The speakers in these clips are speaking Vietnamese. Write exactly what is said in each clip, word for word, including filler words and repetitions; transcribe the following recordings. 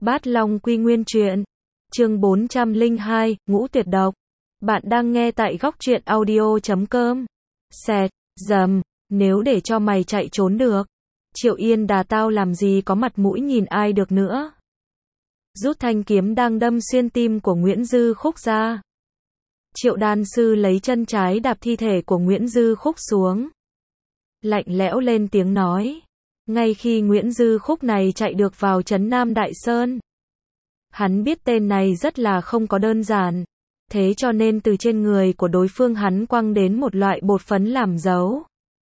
Bát Long Quy Nguyên Truyện, chương bốn trăm lẻ hai, Ngũ Tuyệt Độc. Bạn đang nghe tại góc truyện audio chấm com. Xẹt, dầm, nếu để cho mày chạy trốn được, Triệu Yên Đà tao làm gì có mặt mũi nhìn ai được nữa. Rút thanh kiếm đang đâm xuyên tim của Nguyễn Dư Khúc ra. Triệu đan sư lấy chân trái đạp thi thể của Nguyễn Dư Khúc xuống. Lạnh lẽo lên tiếng nói. Ngay khi Nguyễn Dư Khúc này chạy được vào trấn Nam Đại Sơn, hắn biết tên này rất là không có đơn giản, thế cho nên từ trên người của đối phương hắn quăng đến một loại bột phấn làm dấu.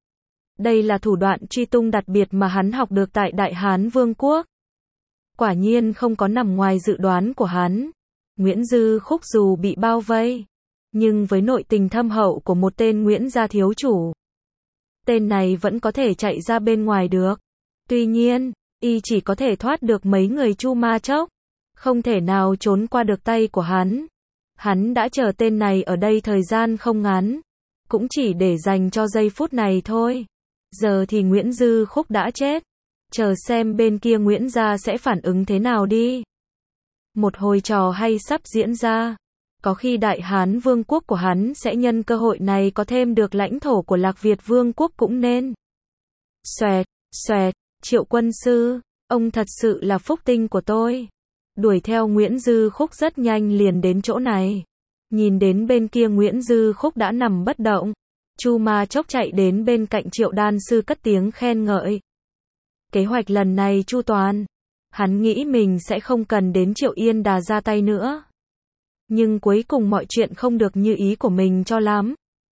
Đây là thủ đoạn truy tung đặc biệt mà hắn học được tại Đại Hán Vương quốc. Quả nhiên không có nằm ngoài dự đoán của hắn. Nguyễn Dư Khúc dù bị bao vây, nhưng với nội tình thâm hậu của một tên Nguyễn gia thiếu chủ, tên này vẫn có thể chạy ra bên ngoài được. Tuy nhiên, y chỉ có thể thoát được mấy người Chu Ma Chốc, không thể nào trốn qua được tay của hắn. Hắn đã chờ tên này ở đây thời gian không ngắn, cũng chỉ để dành cho giây phút này thôi. Giờ thì Nguyễn Dư Khúc đã chết, chờ xem bên kia Nguyễn gia sẽ phản ứng thế nào đi. Một hồi trò hay sắp diễn ra, có khi Đại Hán Vương quốc của hắn sẽ nhân cơ hội này có thêm được lãnh thổ của Lạc Việt Vương quốc cũng nên. Xoẹt, xoẹt, Triệu quân sư, ông thật sự là phúc tinh của tôi. Đuổi theo Nguyễn Dư Khúc rất nhanh liền đến chỗ này. Nhìn đến bên kia Nguyễn Dư Khúc đã nằm bất động, Chu Ma Chốc chạy đến bên cạnh Triệu đan sư cất tiếng khen ngợi. Kế hoạch lần này chu toàn, hắn nghĩ mình sẽ không cần đến Triệu Yên Đà ra tay nữa. Nhưng cuối cùng mọi chuyện không được như ý của mình cho lắm.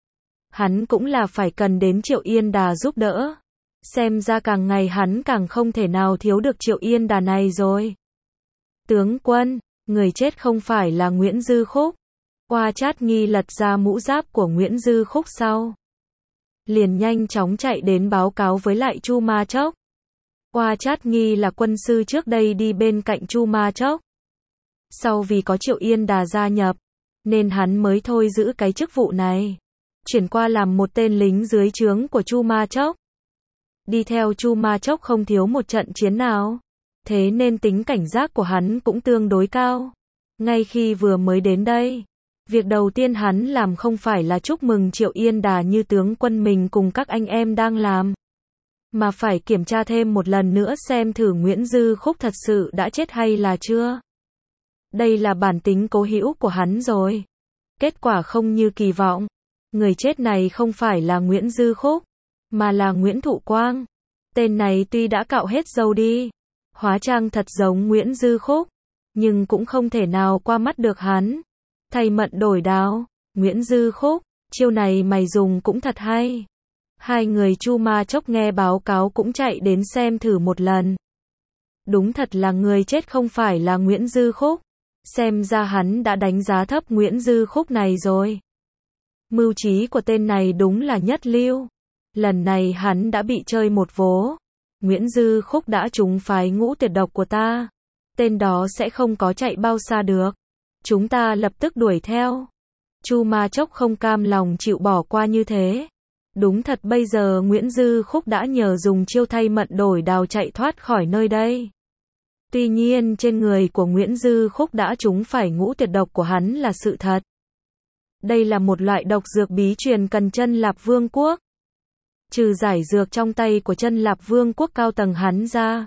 Hắn cũng là phải cần đến Triệu Yên Đà giúp đỡ. Xem ra càng ngày hắn càng không thể nào thiếu được Triệu Yên Đà này rồi. Tướng quân, người chết không phải là Nguyễn Dư Khúc. Oa Chát Nghi lật ra mũ giáp của Nguyễn Dư Khúc sau, liền nhanh chóng chạy đến báo cáo với lại Chu Ma Chốc. Oa Chát Nghi là quân sư trước đây đi bên cạnh Chu Ma Chốc. Sau vì có Triệu Yên Đà gia nhập, nên hắn mới thôi giữ cái chức vụ này, chuyển qua làm một tên lính dưới trướng của Chu Ma Chốc. Đi theo Chu Ma Chốc không thiếu một trận chiến nào, thế nên tính cảnh giác của hắn cũng tương đối cao. Ngay khi vừa mới đến đây, việc đầu tiên hắn làm không phải là chúc mừng Triệu Yên Đà như tướng quân mình cùng các anh em đang làm, mà phải kiểm tra thêm một lần nữa xem thử Nguyễn Dư Khúc thật sự đã chết hay là chưa. Đây là bản tính cố hữu của hắn rồi. Kết quả không như kỳ vọng. Người chết này không phải là Nguyễn Dư Khúc, mà là Nguyễn Thụ Quang. Tên này tuy đã cạo hết râu đi, hóa trang thật giống Nguyễn Dư Khúc, nhưng cũng không thể nào qua mắt được hắn. Thay mận đổi đao, Nguyễn Dư Khúc, chiêu này mày dùng cũng thật hay. Hai người Chu Ma Chốc nghe báo cáo cũng chạy đến xem thử một lần. Đúng thật là người chết không phải là Nguyễn Dư Khúc. Xem ra hắn đã đánh giá thấp Nguyễn Dư Khúc này rồi. Mưu trí của tên này đúng là nhất lưu. Lần này hắn đã bị chơi một vố. Nguyễn Dư Khúc đã trúng phái ngũ tuyệt độc của ta. Tên đó sẽ không có chạy bao xa được. Chúng ta lập tức đuổi theo. Chu Ma Chốc không cam lòng chịu bỏ qua như thế. Đúng thật bây giờ Nguyễn Dư Khúc đã nhờ dùng chiêu thay mận đổi đào chạy thoát khỏi nơi đây. Tuy nhiên trên người của Nguyễn Dư Khúc đã trúng phải ngũ tuyệt độc của hắn là sự thật. Đây là một loại độc dược bí truyền cần Chân Lạp Vương quốc. Trừ giải dược trong tay của Chân Lạp Vương quốc cao tầng hắn ra,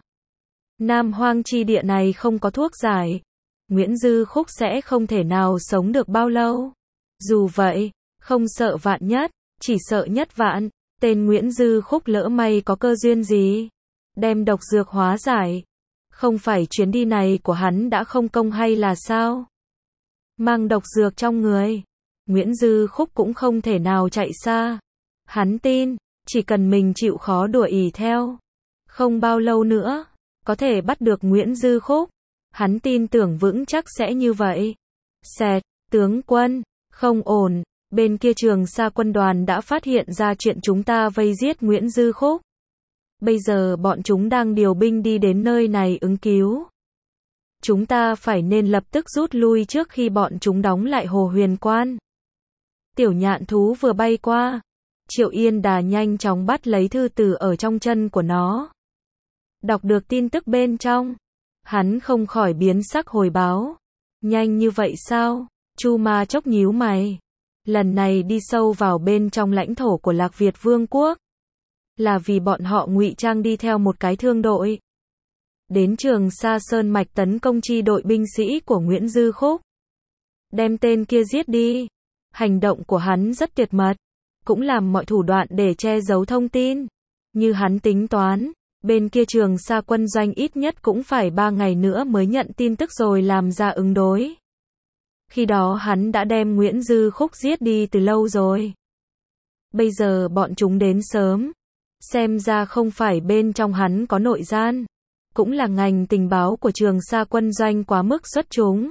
Nam Hoang chi địa này không có thuốc giải. Nguyễn Dư Khúc sẽ không thể nào sống được bao lâu. Dù vậy, không sợ vạn nhất, chỉ sợ nhất vạn. Tên Nguyễn Dư Khúc lỡ may có cơ duyên gì, đem độc dược hóa giải, không phải chuyến đi này của hắn đã không công hay là sao? Mang độc dược trong người, Nguyễn Dư Khúc cũng không thể nào chạy xa. Hắn tin, chỉ cần mình chịu khó đuổi ỉ theo, không bao lâu nữa, có thể bắt được Nguyễn Dư Khúc. Hắn tin tưởng vững chắc sẽ như vậy. Xẹt, tướng quân, không ổn, bên kia Trường Sa quân đoàn đã phát hiện ra chuyện chúng ta vây giết Nguyễn Dư Khúc. Bây giờ bọn chúng đang điều binh đi đến nơi này ứng cứu. Chúng ta phải nên lập tức rút lui trước khi bọn chúng đóng lại Hồ Huyền Quan. Tiểu nhạn thú vừa bay qua, Triệu Yên Đà nhanh chóng bắt lấy thư từ ở trong chân của nó. Đọc được tin tức bên trong, Hắn không khỏi biến sắc hồi báo. Nhanh như vậy sao? Chu Ma Chốc nhíu mày. Lần này đi sâu vào bên trong lãnh thổ của Lạc Việt Vương quốc. Là vì bọn họ ngụy trang đi theo một cái thương đội. Đến Trường Sa Sơn Mạch tấn công chi đội binh sĩ của Nguyễn Dư Khúc. Đem tên kia giết đi. Hành động của hắn rất tuyệt mật. Cũng làm mọi thủ đoạn để che giấu thông tin. Như hắn tính toán, bên kia Trường Sa quân doanh ít nhất cũng phải ba ngày nữa mới nhận tin tức rồi làm ra ứng đối. Khi đó hắn đã đem Nguyễn Dư Khúc giết đi từ lâu rồi. Bây giờ bọn chúng đến sớm. Xem ra không phải bên trong hắn có nội gian. Cũng là ngành tình báo của Trường Sa quân doanh quá mức xuất chúng.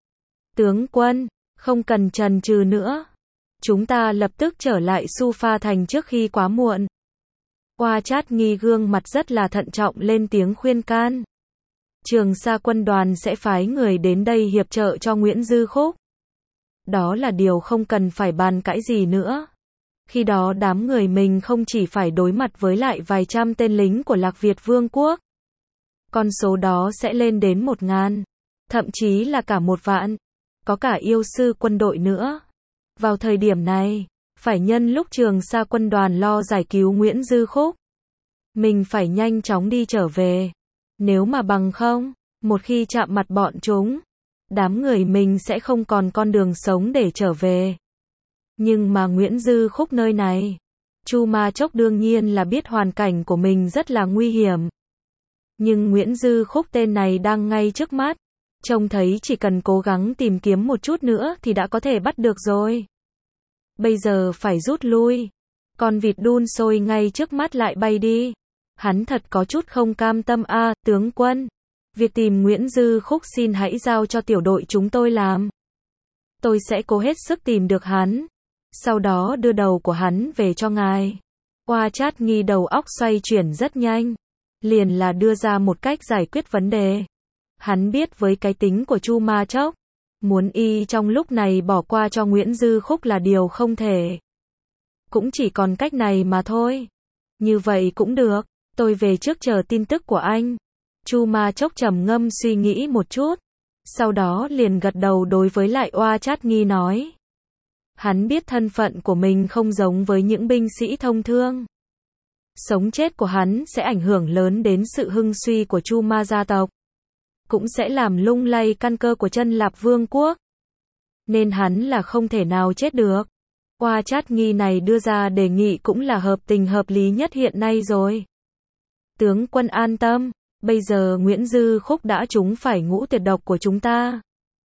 Tướng quân, không cần chần chừ nữa. Chúng ta lập tức trở lại Su Pha Thành trước khi quá muộn. Oa Chát Nghi gương mặt rất là thận trọng lên tiếng khuyên can. Trường Sa quân đoàn sẽ phái người đến đây hiệp trợ cho Nguyễn Dư Khúc. Đó là điều không cần phải bàn cãi gì nữa. Khi đó đám người mình không chỉ phải đối mặt với lại vài trăm tên lính của Lạc Việt Vương quốc. Con số đó sẽ lên đến một ngàn. Thậm chí là cả một vạn. Có cả yêu sư quân đội nữa. Vào thời điểm này, phải nhân lúc Trường Sa quân đoàn lo giải cứu Nguyễn Dư Khúc. Mình phải nhanh chóng đi trở về. Nếu mà bằng không, một khi chạm mặt bọn chúng, đám người mình sẽ không còn con đường sống để trở về. Nhưng mà Nguyễn Dư Khúc nơi này, Chu Ma Chốc đương nhiên là biết hoàn cảnh của mình rất là nguy hiểm. Nhưng Nguyễn Dư Khúc tên này đang ngay trước mắt. Trông thấy chỉ cần cố gắng tìm kiếm một chút nữa thì đã có thể bắt được rồi. Bây giờ phải rút lui. Con vịt đun sôi ngay trước mắt lại bay đi. Hắn thật có chút không cam tâm a, à, tướng quân. Việc tìm Nguyễn Dư Khúc xin hãy giao cho tiểu đội chúng tôi làm. Tôi sẽ cố hết sức tìm được hắn. Sau đó đưa đầu của hắn về cho ngài. Oa Chát Nghi đầu óc xoay chuyển rất nhanh. Liền là đưa ra một cách giải quyết vấn đề. Hắn biết với cái tính của Chu Ma Chốc, muốn y trong lúc này bỏ qua cho Nguyễn Dư Khúc là điều không thể. Cũng chỉ còn cách này mà thôi. Như vậy cũng được, tôi về trước chờ tin tức của anh. Chu Ma Chốc trầm ngâm suy nghĩ một chút. Sau đó liền gật đầu đối với lại Oa Chát Nghi nói. Hắn biết thân phận của mình không giống với những binh sĩ thông thương. Sống chết của hắn sẽ ảnh hưởng lớn đến sự hưng suy của Chu Ma gia tộc. Cũng sẽ làm lung lay căn cơ của Chân Lạp Vương quốc. Nên hắn là không thể nào chết được. Oa Chát Nghi này đưa ra đề nghị cũng là hợp tình hợp lý nhất hiện nay rồi. Tướng quân an tâm, bây giờ Nguyễn Dư Khúc đã trúng phải ngũ tuyệt độc của chúng ta.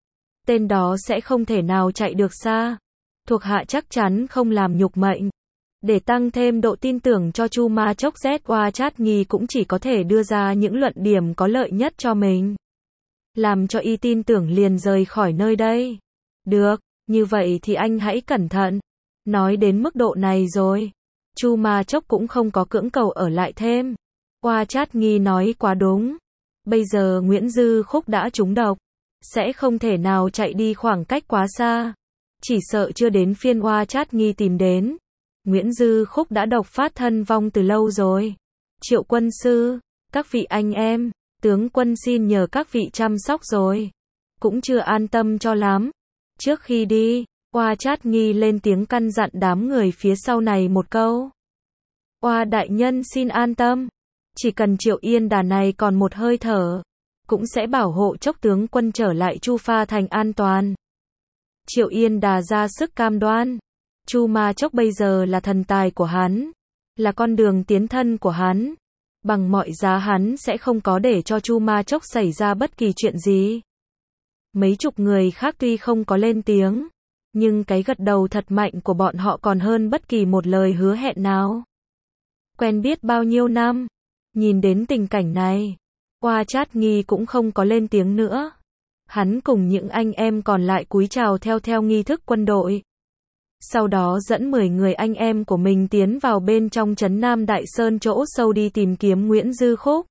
Tên đó sẽ không thể nào chạy được xa. Thuộc hạ chắc chắn không làm nhục mệnh. Để tăng thêm độ tin tưởng cho Chu Ma Chốc, Z Oa Chát Nghi cũng chỉ có thể đưa ra những luận điểm có lợi nhất cho mình. Làm cho y tin tưởng liền rời khỏi nơi đây. Được, như vậy thì anh hãy cẩn thận. Nói đến mức độ này rồi. Chu Ma Chốc cũng không có cưỡng cầu ở lại thêm. Oa Chát Nghi nói quá đúng. Bây giờ Nguyễn Dư Khúc đã trúng độc. Sẽ không thể nào chạy đi khoảng cách quá xa. Chỉ sợ chưa đến phiên Oa Chát Nghi tìm đến. Nguyễn Dư Khúc đã độc phát thân vong từ lâu rồi. Triệu quân sư, các vị anh em, tướng quân xin nhờ các vị chăm sóc rồi. Cũng chưa an tâm cho lắm. Trước khi đi, Oa Chát Nghi lên tiếng căn dặn đám người phía sau này một câu. Oa đại nhân xin an tâm. Chỉ cần Triệu Yên Đà này còn một hơi thở, cũng sẽ bảo hộ Chốc tướng quân trở lại Chu Pha Thành an toàn. Triệu Yên Đà ra sức cam đoan. Chu Ma Chốc bây giờ là thần tài của hắn, là con đường tiến thân của hắn. Bằng mọi giá hắn sẽ không có để cho Chu Ma Chốc xảy ra bất kỳ chuyện gì. Mấy chục người khác tuy không có lên tiếng, nhưng cái gật đầu thật mạnh của bọn họ còn hơn bất kỳ một lời hứa hẹn nào. Quen biết bao nhiêu năm, nhìn đến tình cảnh này, Oa Chát Nghi cũng không có lên tiếng nữa. Hắn cùng những anh em còn lại cúi chào theo theo nghi thức quân đội. Sau đó dẫn mười người anh em của mình tiến vào bên trong trấn Nam Đại Sơn chỗ sâu đi tìm kiếm Nguyễn Dư Khúc.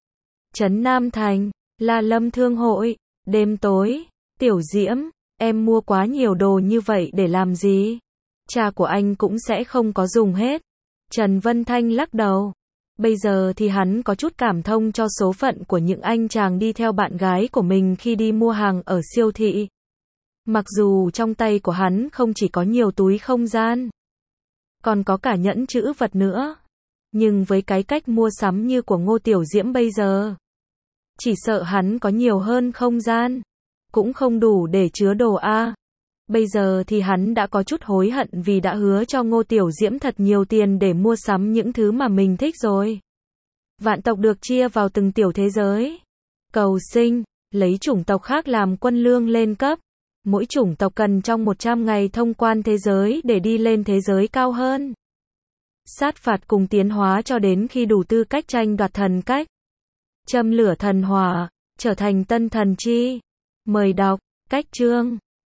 Trấn Nam Thành, La Lâm Thương hội, đêm tối, Tiểu Diễm, em mua quá nhiều đồ như vậy để làm gì? Cha của anh cũng sẽ không có dùng hết. Trần Vân Thanh lắc đầu. Bây giờ thì hắn có chút cảm thông cho số phận của những anh chàng đi theo bạn gái của mình khi đi mua hàng ở siêu thị. Mặc dù trong tay của hắn không chỉ có nhiều túi không gian, còn có cả nhẫn trữ vật nữa. Nhưng với cái cách mua sắm như của Ngô Tiểu Diễm bây giờ, chỉ sợ hắn có nhiều hơn không gian, cũng không đủ để chứa đồ a. Bây giờ thì hắn đã có chút hối hận vì đã hứa cho Ngô Tiểu Diễm thật nhiều tiền để mua sắm những thứ mà mình thích rồi. Vạn tộc được chia vào từng tiểu thế giới. Cầu sinh, lấy chủng tộc khác làm quân lương lên cấp. Mỗi chủng tộc cần trong một trăm ngày thông quan thế giới để đi lên thế giới cao hơn. Sát phạt cùng tiến hóa cho đến khi đủ tư cách tranh đoạt thần cách. Châm lửa thần hỏa, trở thành tân thần chi. Mời đọc, cách chương.